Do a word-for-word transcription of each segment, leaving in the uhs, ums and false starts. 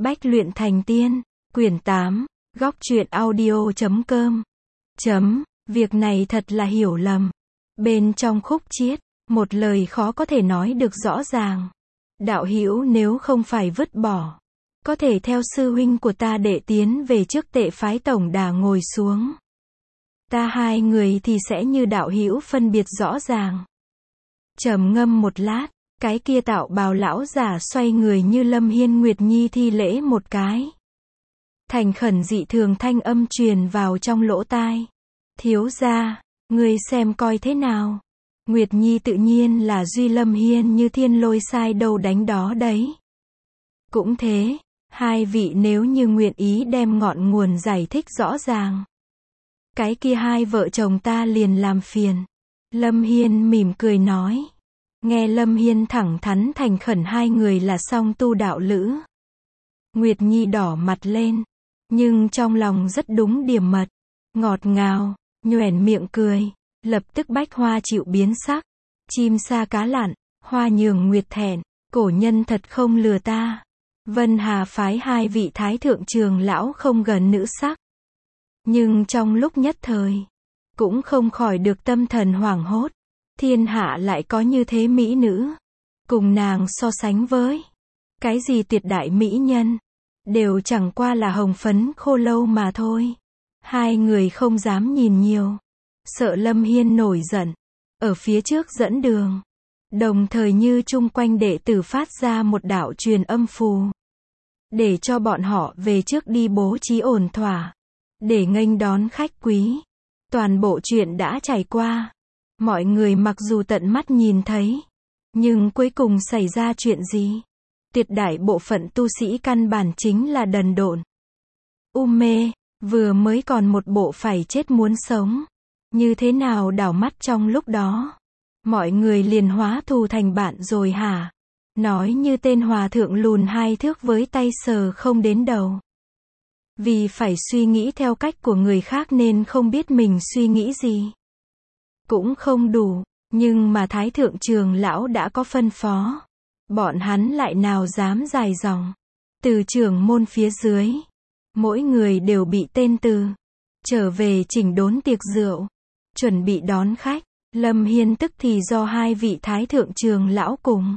Bách luyện thành tiên, quyển tám, góc truyện audio chấm com. Chấm, việc này thật là hiểu lầm. Bên trong khúc chiết, một lời khó có thể nói được rõ ràng. Đạo hữu nếu không phải vứt bỏ, có thể theo sư huynh của ta đệ tiến về trước tệ phái tổng đà ngồi xuống. Ta hai người thì sẽ như đạo hữu phân biệt rõ ràng. Trầm ngâm một lát, cái kia tạo bào lão giả xoay người như Lâm Hiên Nguyệt Nhi thi lễ một cái. Thành khẩn dị thường thanh âm truyền vào trong lỗ tai. Thiếu gia, ngươi xem coi thế nào. Nguyệt Nhi tự nhiên là duy Lâm Hiên như thiên lôi sai đâu đánh đó đấy. Cũng thế, hai vị nếu như nguyện ý đem ngọn nguồn giải thích rõ ràng, cái kia hai vợ chồng ta liền làm phiền. Lâm Hiên mỉm cười nói. Nghe Lâm Hiên thẳng thắn thành khẩn hai người là song tu đạo lữ. Nguyệt Nhi đỏ mặt lên, nhưng trong lòng rất đúng điểm mật, ngọt ngào, nhoẻn miệng cười, lập tức bách hoa chịu biến sắc. Chim sa cá lặn, hoa nhường nguyệt thẹn, cổ nhân thật không lừa ta. Vân Hà phái hai vị thái thượng trường lão không gần nữ sắc. Nhưng trong lúc nhất thời, cũng không khỏi được tâm thần hoảng hốt. Thiên hạ lại có như thế mỹ nữ, cùng nàng so sánh với cái gì tuyệt đại mỹ nhân, đều chẳng qua là hồng phấn khô lâu mà thôi. Hai người không dám nhìn nhiều, sợ Lâm Hiên nổi giận, ở phía trước dẫn đường, đồng thời như chung quanh đệ tử phát ra một đạo truyền âm phù, để cho bọn họ về trước đi bố trí ổn thỏa, để nghênh đón khách quý. Toàn bộ chuyện đã trải qua, mọi người mặc dù tận mắt nhìn thấy, nhưng cuối cùng xảy ra chuyện gì? Tuyệt đại bộ phận tu sĩ căn bản chính là đần độn, u mê, vừa mới còn một bộ phải chết muốn sống. Như thế nào đảo mắt trong lúc đó, mọi người liền hóa thù thành bạn rồi hả? Nói như tên hòa thượng lùn hai thước với tay sờ không đến đầu. Vì phải suy nghĩ theo cách của người khác nên không biết mình suy nghĩ gì. Cũng không đủ, nhưng mà thái thượng trường lão đã có phân phó. Bọn hắn lại nào dám dài dòng. Từ trưởng môn phía dưới, mỗi người đều bị tên từ, trở về chỉnh đốn tiệc rượu, chuẩn bị đón khách. Lâm Hiên tức thì do hai vị thái thượng trường lão cùng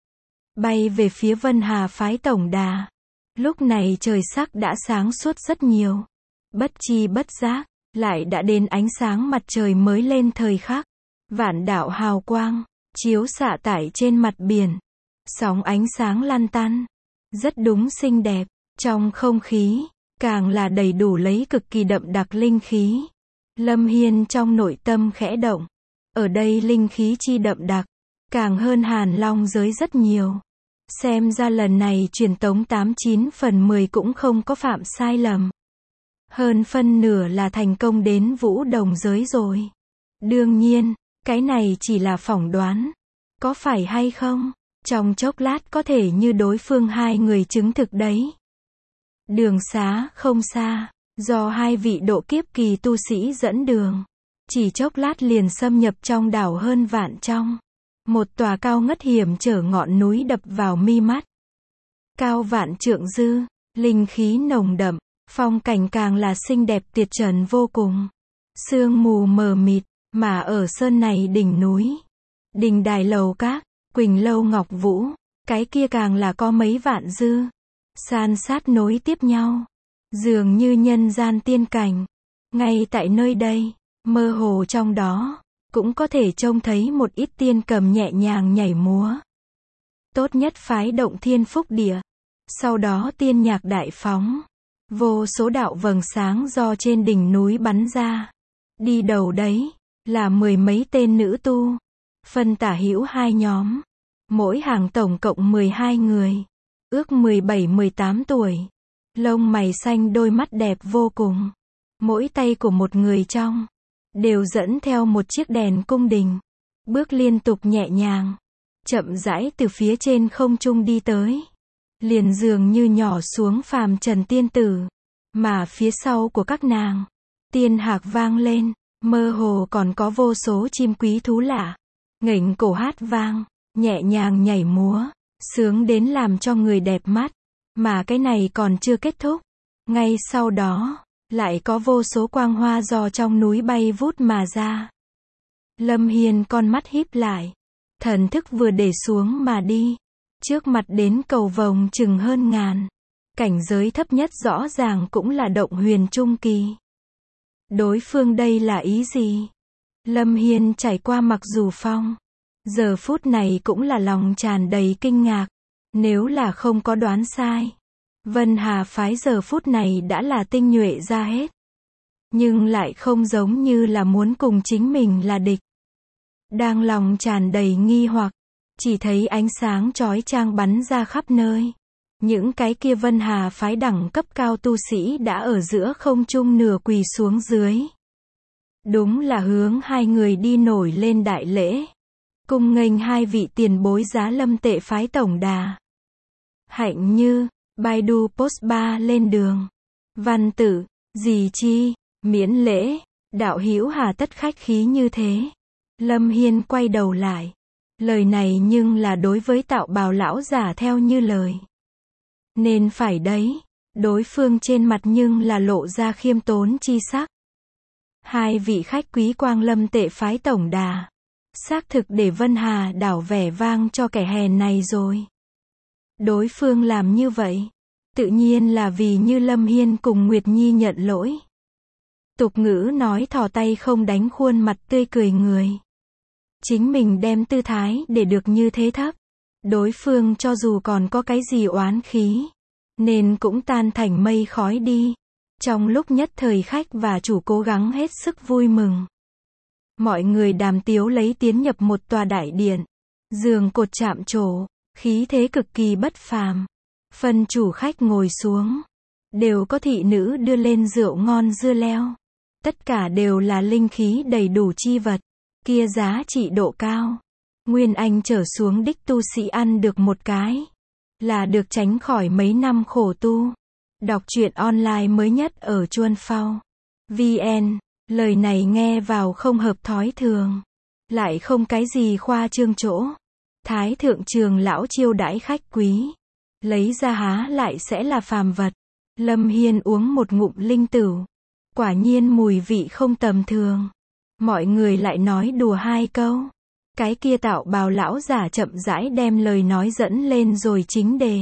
bay về phía Vân Hà phái tổng đà. Lúc này trời sắc đã sáng suốt rất nhiều. Bất chi bất giác, lại đã đến ánh sáng mặt trời mới lên thời khắc. Vạn đạo hào quang, chiếu xạ tải trên mặt biển. Sóng ánh sáng lăn tăn, rất đúng xinh đẹp. Trong không khí, càng là đầy đủ lấy cực kỳ đậm đặc linh khí. Lâm Hiên trong nội tâm khẽ động. Ở đây linh khí chi đậm đặc, càng hơn Hàn Long giới rất nhiều. Xem ra lần này truyền tống tám chín phần mười cũng không có phạm sai lầm. Hơn phân nửa là thành công đến Vũ Đồng giới rồi. Đương nhiên, cái này chỉ là phỏng đoán. Có phải hay không? Trong chốc lát có thể như đối phương hai người chứng thực đấy. Đường xá không xa, do hai vị độ kiếp kỳ tu sĩ dẫn đường. Chỉ chốc lát liền xâm nhập trong đảo hơn vạn trong. Một tòa cao ngất hiểm trở ngọn núi đập vào mi mắt. Cao vạn trượng dư, linh khí nồng đậm, phong cảnh càng là xinh đẹp tuyệt trần vô cùng. Sương mù mờ mịt, mà ở sơn này đỉnh núi, đình đài lầu các, Quỳnh lâu ngọc vũ, cái kia càng là có mấy vạn dư, san sát nối tiếp nhau, dường như nhân gian tiên cảnh. Ngay tại nơi đây, mơ hồ trong đó, cũng có thể trông thấy một ít tiên cầm nhẹ nhàng nhảy múa. Tốt nhất phái động thiên phúc địa. Sau đó tiên nhạc đại phóng. Vô số đạo vầng sáng do trên đỉnh núi bắn ra. Đi đầu đấy, là mười mấy tên nữ tu. Phân tả hữu hai nhóm. Mỗi hàng tổng cộng mười hai người. Ước mười bảy mười tám tuổi. Lông mày xanh đôi mắt đẹp vô cùng. Mỗi tay của một người trong đều dẫn theo một chiếc đèn cung đình. Bước liên tục nhẹ nhàng, chậm rãi từ phía trên không trung đi tới. Liền dường như nhỏ xuống phàm trần tiên tử. Mà phía sau của các nàng, tiên hạc vang lên, mơ hồ còn có vô số chim quý thú lạ. Nghển cổ hát vang, nhẹ nhàng nhảy múa, sướng đến làm cho người đẹp mắt. Mà cái này còn chưa kết thúc. Ngay sau đó, lại có vô số quang hoa do trong núi bay vút mà ra. Lâm Hiên con mắt híp lại. Thần thức vừa để xuống mà đi. Trước mặt đến cầu vồng chừng hơn ngàn. Cảnh giới thấp nhất rõ ràng cũng là động huyền trung kỳ. Đối phương đây là ý gì? Lâm Hiên trải qua mặc dù phong. Giờ phút này cũng là lòng tràn đầy kinh ngạc. Nếu là không có đoán sai. Vân Hà phái giờ phút này đã là tinh nhuệ ra hết. Nhưng lại không giống như là muốn cùng chính mình là địch. Đang lòng tràn đầy nghi hoặc. Chỉ thấy ánh sáng chói chang bắn ra khắp nơi. Những cái kia Vân Hà phái đẳng cấp cao tu sĩ đã ở giữa không trung nửa quỳ xuống dưới. Đúng là hướng hai người đi nổi lên đại lễ. Cung nghênh hai vị tiền bối Giá Lâm Tệ phái tổng đà. Hạnh Như, Baidu Post ba lên đường. Văn Tử, dì chi, miễn lễ, đạo hữu hà tất khách khí như thế. Lâm Hiên quay đầu lại. Lời này nhưng là đối với Tạo Bào lão giả theo như lời. Nên phải đấy. Đối phương trên mặt nhưng là lộ ra khiêm tốn chi sắc. Hai vị khách quý Quang Lâm Tệ phái tổng đà. Xác thực để Vân Hà đảo vẻ vang cho kẻ hèn này rồi. Đối phương làm như vậy. Tự nhiên là vì như Lâm Hiên cùng Nguyệt Nhi nhận lỗi. Tục ngữ nói thò tay không đánh khuôn mặt tươi cười người. Chính mình đem tư thái để được như thế thấp. Đối phương cho dù còn có cái gì oán khí. Nên cũng tan thành mây khói đi. Trong lúc nhất thời khách và chủ cố gắng hết sức vui mừng. Mọi người đàm tiếu lấy tiến nhập một tòa đại điện. Giường cột chạm trổ. Khí thế cực kỳ bất phàm. Phần chủ khách ngồi xuống. Đều có thị nữ đưa lên rượu ngon dưa leo. Tất cả đều là linh khí đầy đủ chi vật. Kia giá trị độ cao. Nguyên Anh trở xuống đích tu sĩ ăn được một cái. Là được tránh khỏi mấy năm khổ tu. Đọc truyện online mới nhất ở Chuân Phao. vê en. Lời này nghe vào không hợp thói thường. Lại không cái gì khoa trương chỗ. Thái thượng trường lão chiêu đãi khách quý. Lấy ra há lại sẽ là phàm vật. Lâm Hiên uống một ngụm linh tửu. Quả nhiên mùi vị không tầm thường. Mọi người lại nói đùa hai câu. Cái kia Tạo Bào lão giả chậm rãi đem lời nói dẫn lên rồi chính đề.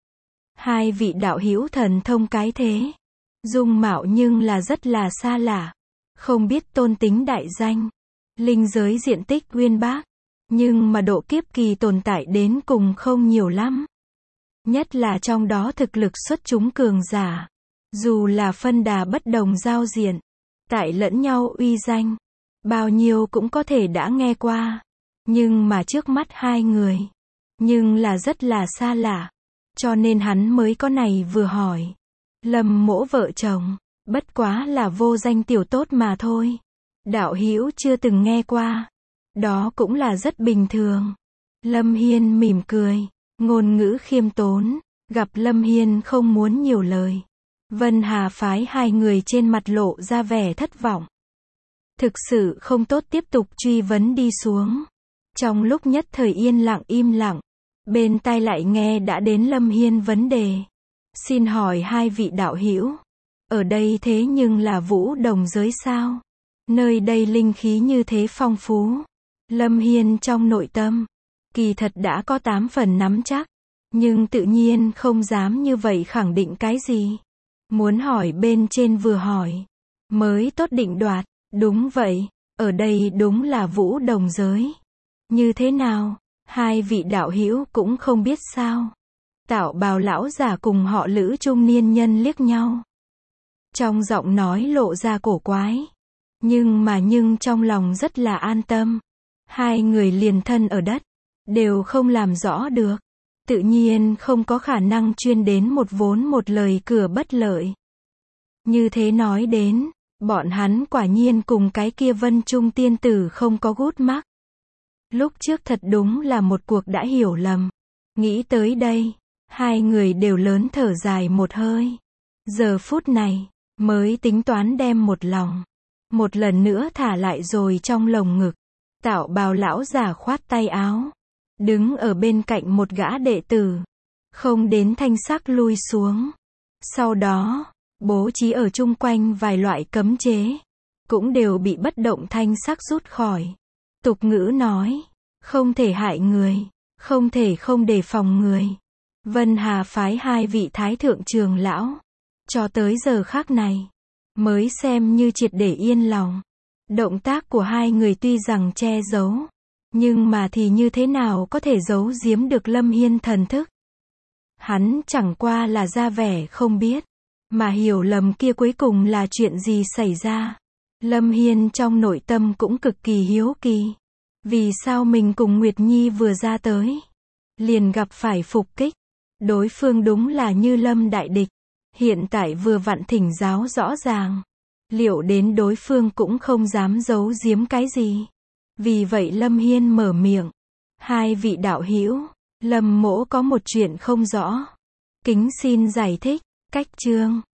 Hai vị đạo hữu thần thông cái thế. Dung mạo nhưng là rất là xa lạ. Không biết tôn tính đại danh. Linh giới diện tích uyên bác. Nhưng mà độ kiếp kỳ tồn tại đến cùng không nhiều lắm. Nhất là trong đó thực lực xuất chúng cường giả. Dù là phân đà bất đồng giao diện. Tại lẫn nhau uy danh. Bao nhiêu cũng có thể đã nghe qua. Nhưng mà trước mắt hai người. Nhưng là rất là xa lạ. Cho nên hắn mới có này vừa hỏi. Lâm mỗ vợ chồng. Bất quá là vô danh tiểu tốt mà thôi. Đạo hữu chưa từng nghe qua. Đó cũng là rất bình thường. Lâm Hiên mỉm cười. Ngôn ngữ khiêm tốn. Gặp Lâm Hiên không muốn nhiều lời. Vân Hà phái hai người trên mặt lộ ra vẻ thất vọng. Thực sự không tốt tiếp tục truy vấn đi xuống. Trong lúc nhất thời yên lặng im lặng. Bên tai lại nghe đã đến Lâm Hiên vấn đề. Xin hỏi hai vị đạo hữu. Ở đây thế nhưng là Vũ Đồng giới sao? Nơi đây linh khí như thế phong phú. Lâm Hiên trong nội tâm. Kỳ thật đã có tám phần nắm chắc. Nhưng tự nhiên không dám như vậy khẳng định cái gì. Muốn hỏi bên trên vừa hỏi. Mới tốt định đoạt. Đúng vậy. Ở đây đúng là Vũ Đồng giới. Như thế nào? Hai vị đạo hữu cũng không biết sao. Tạo Bào lão giả cùng họ Lữ trung niên nhân liếc nhau. Trong giọng nói lộ ra cổ quái. Nhưng mà nhưng trong lòng rất là an tâm. Hai người liền thân ở đất. Đều không làm rõ được. Tự nhiên không có khả năng chuyên đến một vốn một lời cửa bất lợi. Như thế nói đến. Bọn hắn quả nhiên cùng cái kia Vân Trung tiên tử không có gút mắc. Lúc trước thật đúng là một cuộc đã hiểu lầm. Nghĩ tới đây. Hai người đều lớn thở dài một hơi. Giờ phút này. Mới tính toán đem một lòng. Một lần nữa thả lại rồi trong lồng ngực. Tạo Bào lão giả khoát tay áo. Đứng ở bên cạnh một gã đệ tử. không đến thanh sắc lui xuống. Sau đó, bố trí ở chung quanh vài loại cấm chế, cũng đều bị bất động thanh sắc rút khỏi. Tục ngữ nói, không thể hại người, không thể không đề phòng người. Vân Hà phái hai vị thái thượng trưởng lão, cho tới giờ khắc này, mới xem như triệt để yên lòng. Động tác của hai người tuy rằng che giấu, nhưng mà thì như thế nào có thể giấu giếm được Lâm Hiên thần thức. Hắn chẳng qua là ra vẻ không biết, mà hiểu lầm kia cuối cùng là chuyện gì xảy ra. Lâm Hiên trong nội tâm cũng cực kỳ hiếu kỳ. Vì sao mình cùng Nguyệt Nhi vừa ra tới, liền gặp phải phục kích. Đối phương đúng là Như Lâm đại địch. Hiện tại vừa vặn thỉnh giáo rõ ràng. Liệu đến đối phương cũng không dám giấu giếm cái gì. Vì vậy Lâm Hiên mở miệng. Hai vị đạo hữu, Lâm mỗ có một chuyện không rõ. Kính xin giải thích. Cách chương